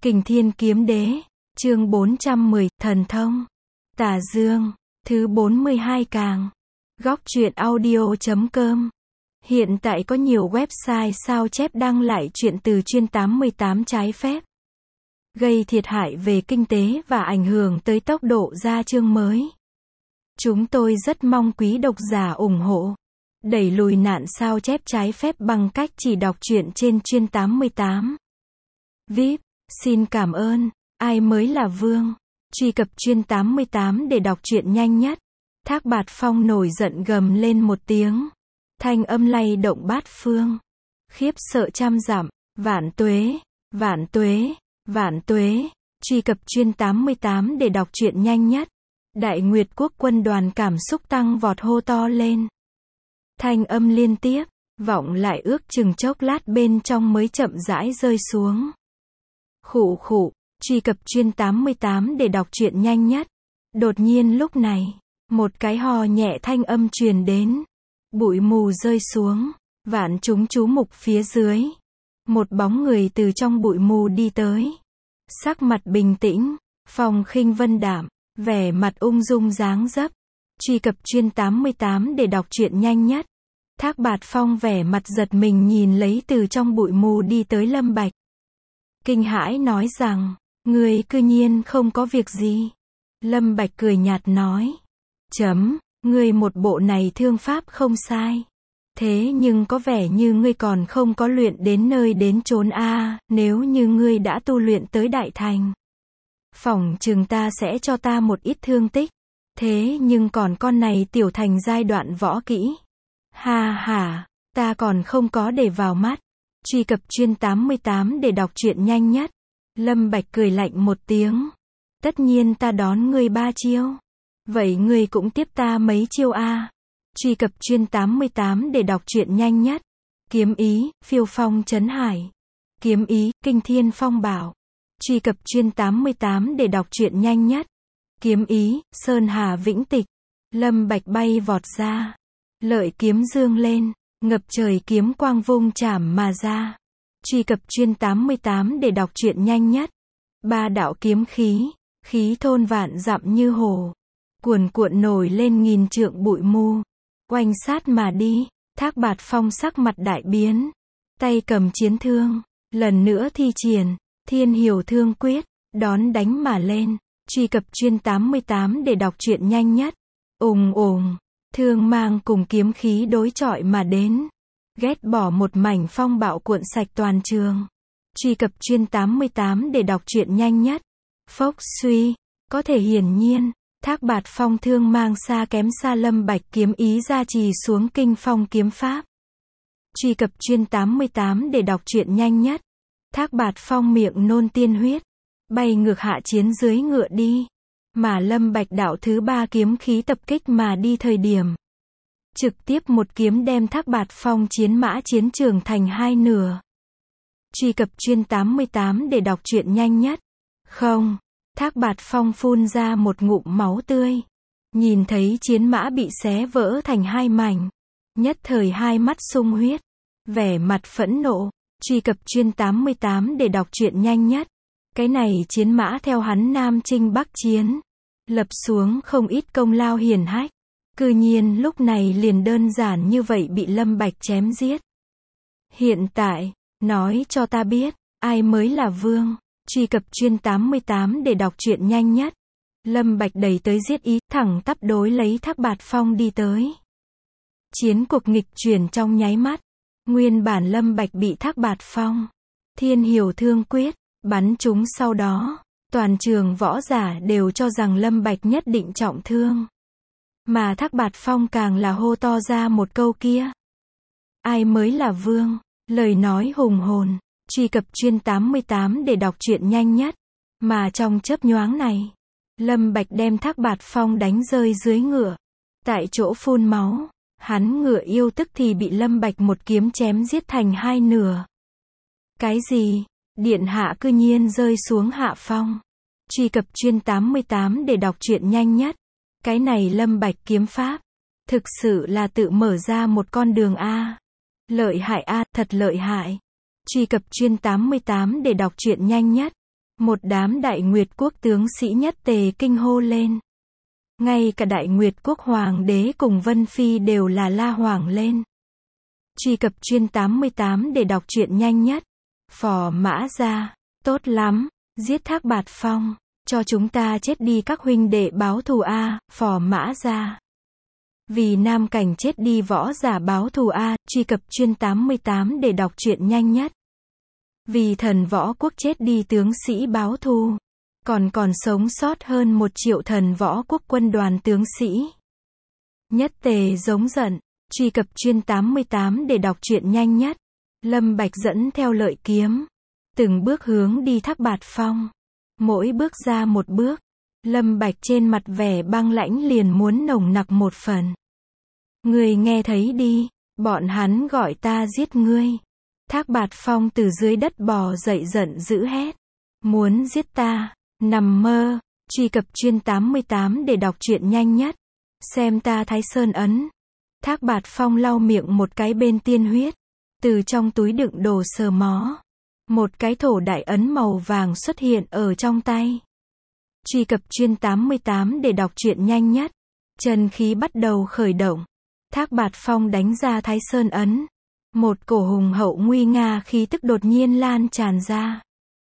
Kình Thiên Kiếm Đế, chương 410, Thần Thông, Tà Dương, thứ 42 càng. Góc truyện audio.com. Hiện tại có nhiều website sao chép đăng lại truyện từ chuyên 88 trái phép, gây thiệt hại về kinh tế và ảnh hưởng tới tốc độ ra chương mới. Chúng tôi rất mong quý độc giả ủng hộ, đẩy lùi nạn sao chép trái phép bằng cách chỉ đọc truyện trên chuyên 88. VIP, xin cảm ơn. Ai mới là vương? Truy cập chuyên 88 để đọc truyện nhanh nhất. Thác Bạt Phong nổi giận gầm lên một tiếng. Thanh âm lay động bát phương. Khiếp sợ trăm dặm. Vạn tuế, vạn tuế, vạn tuế. Truy cập chuyên 88 để đọc truyện nhanh nhất. Đại Nguyệt Quốc quân đoàn cảm xúc tăng vọt hô to lên. Thanh âm liên tiếp, vọng lại ước chừng chốc lát bên trong mới chậm rãi rơi xuống. Khụ khụ, truy cập chuyên 88 để đọc truyện nhanh nhất. Đột nhiên lúc này, một cái hò nhẹ thanh âm truyền đến. Bụi mù rơi xuống, vạn chúng chú mục phía dưới. Một bóng người từ trong bụi mù đi tới. Sắc mặt bình tĩnh, phong khinh vân đạm, vẻ mặt ung dung dáng dấp. Truy cập chuyên 88 để đọc truyện nhanh nhất. Thác Bạt Phong vẻ mặt giật mình nhìn lấy từ trong bụi mù đi tới Lâm Bạch. Kinh hãi nói rằng, ngươi cư nhiên không có việc gì. Lâm Bạch cười nhạt nói. Ngươi một bộ này thương pháp không sai. Thế nhưng có vẻ như ngươi còn không có luyện đến nơi đến chốn a. Nếu như ngươi đã tu luyện tới đại thành, phỏng chừng ta sẽ cho ta một ít thương tích. Thế nhưng còn con này tiểu thành giai đoạn võ kỹ. Ha ha, ta còn không có để vào mắt. Truy cập chuyên 88 để đọc truyện nhanh nhất. Lâm Bạch cười lạnh một tiếng. Tất nhiên ta đón ngươi 3 chiêu. Vậy ngươi cũng tiếp ta mấy chiêu a? Truy cập chuyên 88 để đọc truyện nhanh nhất. Kiếm ý, phiêu phong chấn hải. Kiếm ý, kinh thiên phong bảo. Truy cập chuyên 88 để đọc truyện nhanh nhất. Kiếm ý, sơn hà vĩnh tịch. Lâm Bạch bay vọt ra. Lợi kiếm dương lên, ngập trời kiếm quang vung chảm mà ra. Truy cập chuyên 88 để đọc truyện nhanh nhất. Ba đạo kiếm khí, khí thôn vạn dặm như hồ. Cuồn cuộn nổi lên nghìn trượng bụi mù. Oanh sát mà đi. Thác Bạt Phong sắc mặt đại biến. Tay cầm chiến thương, lần nữa thi triển Thiên Hiểu Thương Quyết, đón đánh mà lên. Truy cập chuyên 88 để đọc truyện nhanh nhất. Ùng ùng, thương mang cùng kiếm khí đối chọi mà đến. Ghét bỏ một mảnh phong bạo cuộn sạch toàn trường. Truy cập chuyên 88 để đọc truyện nhanh nhất. Phốc suy, có thể hiển nhiên, Thác Bạt Phong thương mang xa kém xa Lâm Bạch kiếm ý gia trì xuống kinh phong kiếm pháp. Truy cập chuyên 88 để đọc truyện nhanh nhất. Thác Bạt Phong miệng nôn tiên huyết, bay ngược hạ chiến dưới ngựa đi. Mà Lâm Bạch đạo thứ 3 kiếm khí tập kích mà đi thời điểm, trực tiếp một kiếm đem Thác Bạt Phong chiến mã chiến trường thành hai nửa. Truy cập chuyên 88 để đọc truyện nhanh nhất. Không, Thác Bạt Phong phun ra một ngụm máu tươi. Nhìn thấy chiến mã bị xé vỡ thành hai mảnh, nhất thời hai mắt sung huyết, vẻ mặt phẫn nộ. Truy cập chuyên 88 để đọc truyện nhanh nhất. Cái này chiến mã theo hắn Nam Chinh Bắc Chiến, lập xuống không ít công lao hiển hách. Cư nhiên lúc này liền đơn giản như vậy bị Lâm Bạch chém giết. Hiện tại, nói cho ta biết, ai mới là vương? Truy cập chuyên 88 để đọc truyện nhanh nhất. Lâm Bạch đẩy tới giết ý, thẳng tắp đối lấy Thác Bạt Phong đi tới. Chiến cuộc nghịch chuyển trong nháy mắt. Nguyên bản Lâm Bạch bị Thác Bạt Phong Thiên Hiểu Thương Quyết bắn trúng, sau đó toàn trường võ giả đều cho rằng Lâm Bạch nhất định trọng thương. Mà Thác Bạt Phong càng là hô to ra một câu kia. Ai mới là vương? Lời nói hùng hồn. Truy cập chuyên 88 để đọc truyện nhanh nhất. Mà trong chớp nhoáng này, Lâm Bạch đem Thác Bạt Phong đánh rơi dưới ngựa, tại chỗ phun máu. Hắn ngựa yêu tức thì bị Lâm Bạch một kiếm chém giết thành hai nửa. Cái gì? Điện hạ cư nhiên rơi xuống hạ phong. Truy cập chuyên 88 để đọc truyện nhanh nhất. Cái này Lâm Bạch kiếm pháp, thực sự là tự mở ra một con đường a. Lợi hại a, thật lợi hại. Truy cập chuyên 88 để đọc truyện nhanh nhất. Một đám Đại Nguyệt quốc tướng sĩ nhất tề kinh hô lên. Ngay cả Đại Nguyệt quốc hoàng đế cùng Vân Phi đều là la hoảng lên. Truy cập chuyên 88 để đọc truyện nhanh nhất. Phò Mã Gia, tốt lắm, giết Thác Bạt Phong, cho chúng ta chết đi các huynh đệ báo thù a, Phò Mã Gia. Vì Nam Cảnh chết đi võ giả báo thù a, truy cập chuyên 88 để đọc truyện nhanh nhất. Vì Thần Võ quốc chết đi tướng sĩ báo thù, còn sống sót hơn 1 triệu Thần Võ quốc quân đoàn tướng sĩ. Nhất tề giống giận, truy cập chuyên 88 để đọc truyện nhanh nhất. Lâm Bạch dẫn theo lợi kiếm, từng bước hướng đi Thác Bạt Phong. Mỗi bước ra một bước, Lâm Bạch trên mặt vẻ băng lãnh liền muốn nồng nặc một phần. Ngươi nghe thấy đi, bọn hắn gọi ta giết ngươi. Thác Bạt Phong từ dưới đất bò dậy giận dữ hét. Muốn giết ta, nằm mơ, truy cập chuyên 88 để đọc truyện nhanh nhất. Xem ta Thái Sơn ấn. Thác Bạt Phong lau miệng một cái bên tiên huyết. Từ trong túi đựng đồ sờ mó. Một cái thổ đại ấn màu vàng xuất hiện ở trong tay. Truy cập chuyên 88 để đọc truyện nhanh nhất. Chân khí bắt đầu khởi động. Thác Bạt Phong đánh ra Thái Sơn ấn. Một cổ hùng hậu nguy nga khí tức đột nhiên lan tràn ra.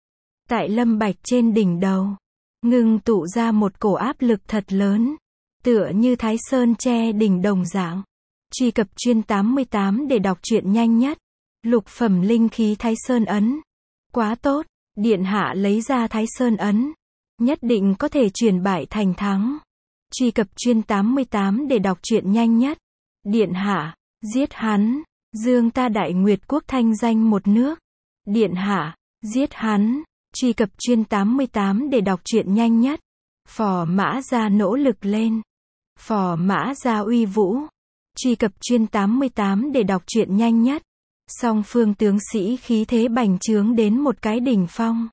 Tại Lâm Bạch trên đỉnh đầu, ngưng tụ ra một cổ áp lực thật lớn, tựa như Thái Sơn che đỉnh đồng dạng. Truy cập chuyên 88 để đọc truyện nhanh nhất. Lục phẩm linh khí Thái Sơn ấn. Quá tốt, điện hạ lấy ra Thái Sơn ấn, nhất định có thể chuyển bại thành thắng. Truy cập chuyên 88 để đọc truyện nhanh nhất. Điện hạ, giết hắn, dương ta Đại Nguyệt quốc thanh danh một nước. Điện hạ, giết hắn. Truy cập chuyên 88 để đọc truyện nhanh nhất. Phò Mã Gia nỗ lực lên. Phò Mã Gia uy vũ. Truy cập chuyên 88 để đọc truyện nhanh nhất. Song phương tướng sĩ khí thế bành trướng đến một cái đỉnh phong.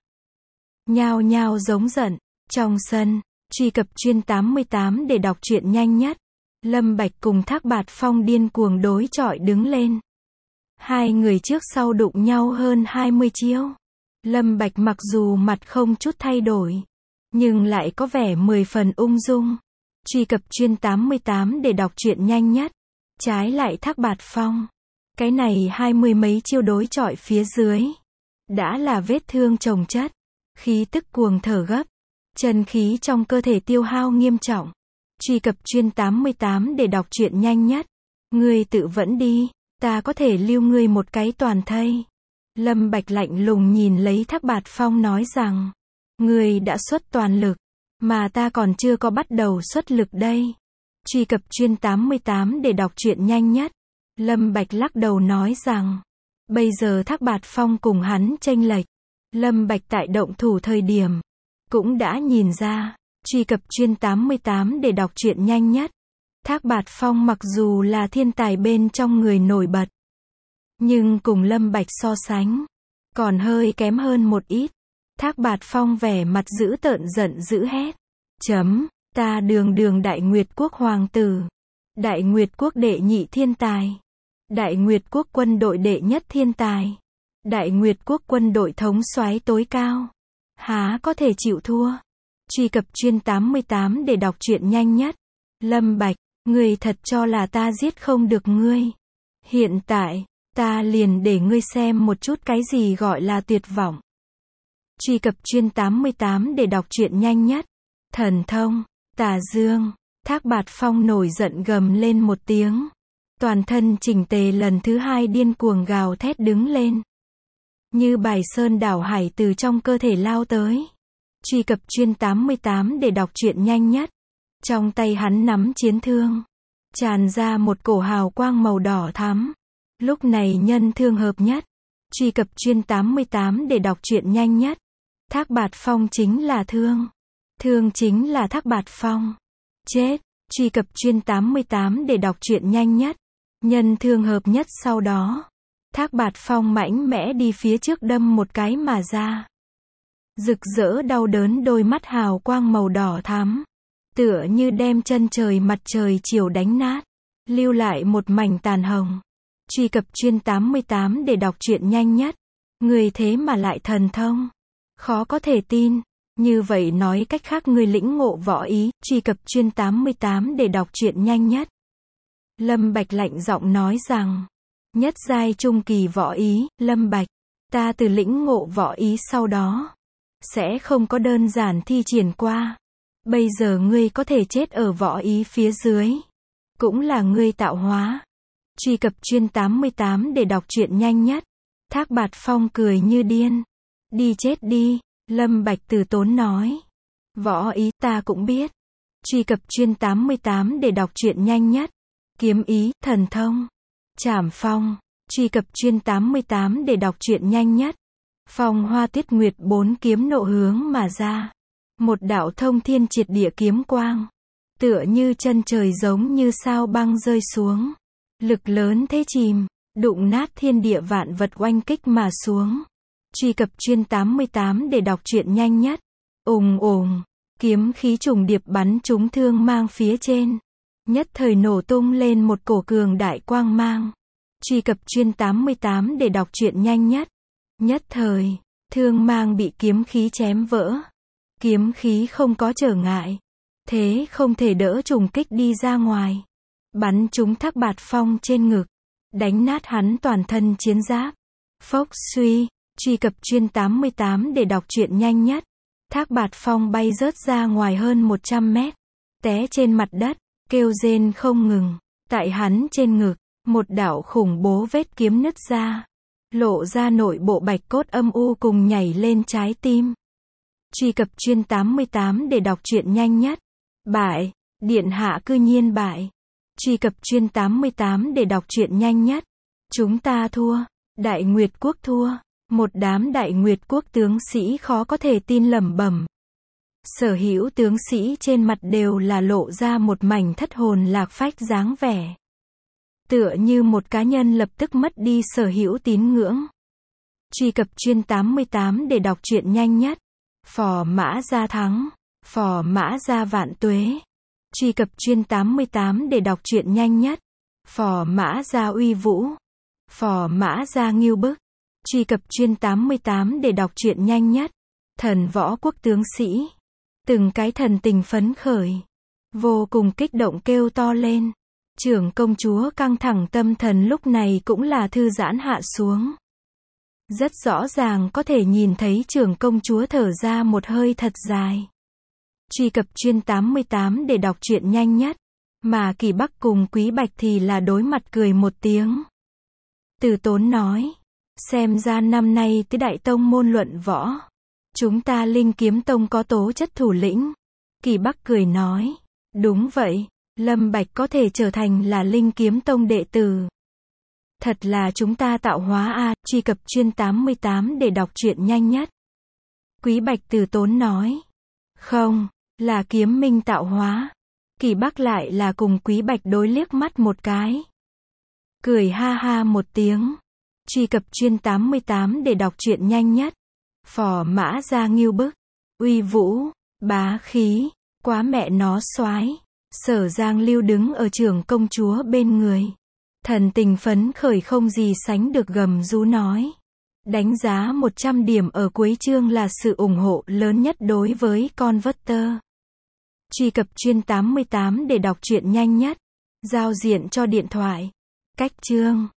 Nhao nhao giống giận. Trong sân, truy cập chuyên 88 để đọc truyện nhanh nhất. Lâm Bạch cùng Thác Bạt Phong điên cuồng đối chọi đứng lên. Hai người trước sau đụng nhau hơn 20 chiêu. Lâm Bạch mặc dù mặt không chút thay đổi, nhưng lại có vẻ 10 phần ung dung. Truy cập chuyên 88 để đọc truyện nhanh nhất. Trái lại Thác Bạt Phong, cái này 20 mấy chiêu đối chọi phía dưới, đã là vết thương chồng chất, khí tức cuồng thở gấp, chân khí trong cơ thể tiêu hao nghiêm trọng. Truy cập chuyên 88 để đọc truyện nhanh nhất. Ngươi tự vẫn đi, ta có thể lưu ngươi một cái toàn thây. Lâm Bạch lạnh lùng nhìn lấy Thác Bạt Phong nói rằng, ngươi đã xuất toàn lực, mà ta còn chưa có bắt đầu xuất lực đây. Truy cập chuyên 88 để đọc truyện nhanh nhất. Lâm Bạch lắc đầu nói rằng, bây giờ Thác Bạt Phong cùng hắn chênh lệch. Lâm Bạch tại động thủ thời điểm, cũng đã nhìn ra. Truy cập chuyên 88 để đọc truyện nhanh nhất. Thác Bạt Phong mặc dù là thiên tài bên trong người nổi bật, nhưng cùng Lâm Bạch so sánh, còn hơi kém hơn một ít. Thác Bạt Phong vẻ mặt dữ tợn giận dữ hét. Ta đường Đại Nguyệt quốc hoàng tử. Đại Nguyệt quốc đệ nhị thiên tài. Đại Nguyệt quốc quân đội đệ nhất thiên tài. Đại Nguyệt quốc quân đội thống soái tối cao. Há có thể chịu thua. Truy cập chuyên 88 để đọc truyện nhanh nhất. Lâm Bạch, ngươi thật cho là ta giết không được ngươi. Hiện tại, ta liền để ngươi xem một chút cái gì gọi là tuyệt vọng. Truy cập chuyên 88 để đọc truyện nhanh nhất. Thần thông, Tà Dương. Thác Bạt Phong nổi giận gầm lên một tiếng. Toàn thân chỉnh tề lần thứ hai điên cuồng gào thét đứng lên. Như bài sơn đảo hải từ trong cơ thể lao tới. Truy cập chuyên 88 để đọc truyện nhanh nhất. Trong tay hắn nắm chiến thương, tràn ra một cổ hào quang màu đỏ thắm. Lúc này nhân thương hợp nhất. Truy cập chuyên 88 để đọc truyện nhanh nhất. Thác Bạt Phong chính là thương. Thương chính là Thác Bạt Phong. Chết. Truy cập chuyên 88 để đọc truyện nhanh nhất. Nhân thương hợp nhất sau đó. Thác Bạt Phong mãnh mẽ đi phía trước đâm một cái mà ra. Rực rỡ đau đớn đôi mắt hào quang màu đỏ thắm. Tựa như đem chân trời mặt trời chiều đánh nát. Lưu lại một mảnh tàn hồng. Truy cập chuyên 88 để đọc truyện nhanh nhất. Người thế mà lại thần thông. Khó có thể tin. Như vậy nói cách khác ngươi lĩnh ngộ võ ý, truy cập chuyên 88 để đọc truyện nhanh nhất. Lâm Bạch lạnh giọng nói rằng, nhất giai trung kỳ võ ý, Lâm Bạch, ta từ lĩnh ngộ võ ý sau đó, sẽ không có đơn giản thi triển qua. Bây giờ ngươi có thể chết ở võ ý phía dưới. Cũng là ngươi tạo hóa. Truy cập chuyên 88 để đọc truyện nhanh nhất. Thác Bạt Phong cười như điên. Đi chết đi, Lâm Bạch từ tốn nói. Võ ý ta cũng biết. Truy cập chuyên 88 để đọc truyện nhanh nhất. Kiếm ý, thần thông. Trảm phong. Truy cập chuyên 88 để đọc truyện nhanh nhất. Phong Hoa Tuyết Nguyệt 4 kiếm nộ hướng mà ra. Một đạo thông thiên triệt địa kiếm quang. Tựa như chân trời giống như sao băng rơi xuống. Lực lớn thế chìm, đụng nát thiên địa vạn vật oanh kích mà xuống. Truy cập chuyên 88 để đọc truyện nhanh nhất. Ùng ùng, kiếm khí trùng điệp bắn trúng thương mang phía trên. Nhất thời nổ tung lên một cổ cường đại quang mang. Truy cập chuyên 88 để đọc truyện nhanh nhất. Nhất thời, thương mang bị kiếm khí chém vỡ. Kiếm khí không có trở ngại. Thế không thể đỡ trùng kích đi ra ngoài. Bắn trúng Thác Bạt Phong trên ngực. Đánh nát hắn toàn thân chiến giáp. Phốc suy, truy cập chuyên 88 để đọc truyện nhanh nhất. Thác Bạt Phong bay rớt ra ngoài hơn 100 mét. Té trên mặt đất, kêu rên không ngừng. Tại hắn trên ngực, một đạo khủng bố vết kiếm nứt ra. Lộ ra nội bộ bạch cốt âm u cùng nhảy lên trái tim. Truy cập chuyên 88 để đọc truyện nhanh nhất. Bại, điện hạ cư nhiên bại. Truy cập chuyên 88 để đọc truyện nhanh nhất. Chúng ta thua, Đại Nguyệt quốc thua. Một đám Đại Nguyệt quốc tướng sĩ khó có thể tin lẩm bẩm. Sở hữu tướng sĩ trên mặt đều là lộ ra một mảnh thất hồn lạc phách dáng vẻ. Tựa như một cá nhân lập tức mất đi sở hữu tín ngưỡng. Truy cập chuyên 88 để đọc truyện nhanh nhất. Phò Mã Gia thắng. Phò Mã Gia vạn tuế. Truy cập chuyên 88 để đọc truyện nhanh nhất. Phò Mã Gia uy vũ. Phò Mã Gia nghiêu bức. Truy cập chuyên 88 để đọc truyện nhanh nhất. Thần võ quốc tướng sĩ. Từng cái thần tình phấn khởi. Vô cùng kích động kêu to lên. Trưởng công chúa căng thẳng tâm thần lúc này cũng là thư giãn hạ xuống. Rất rõ ràng có thể nhìn thấy trưởng công chúa thở ra một hơi thật dài. Truy cập chuyên 88 để đọc truyện nhanh nhất. Mà Kỳ Bắc cùng Quý Bạch thì là đối mặt cười một tiếng. Từ tốn nói. Xem ra năm nay tứ đại tông môn luận võ. Chúng ta Linh Kiếm Tông có tố chất thủ lĩnh. Kỳ Bắc cười nói. Đúng vậy, Lâm Bạch có thể trở thành là Linh Kiếm Tông đệ tử. Thật là chúng ta tạo hóa a. Truy cập chuyên 88 để đọc truyện nhanh nhất. Quý Bạch từ tốn nói. Không, là Kiếm Minh tạo hóa. Kỳ Bắc lại là cùng Quý Bạch đối liếc mắt một cái. Cười ha ha một tiếng. Truy cập chuyên 88 để đọc truyện nhanh nhất. Phò Mã Gia nghiêu bức. Uy vũ, bá khí, quá mẹ nó soái. Sở Giang Lưu đứng ở trưởng công chúa bên người. Thần tình phấn khởi không gì sánh được gầm rú nói. Đánh giá 100 điểm ở cuối chương là sự ủng hộ lớn nhất đối với Converter. Truy cập chuyên 88 để đọc truyện nhanh nhất. Giao diện cho điện thoại. Cách chương.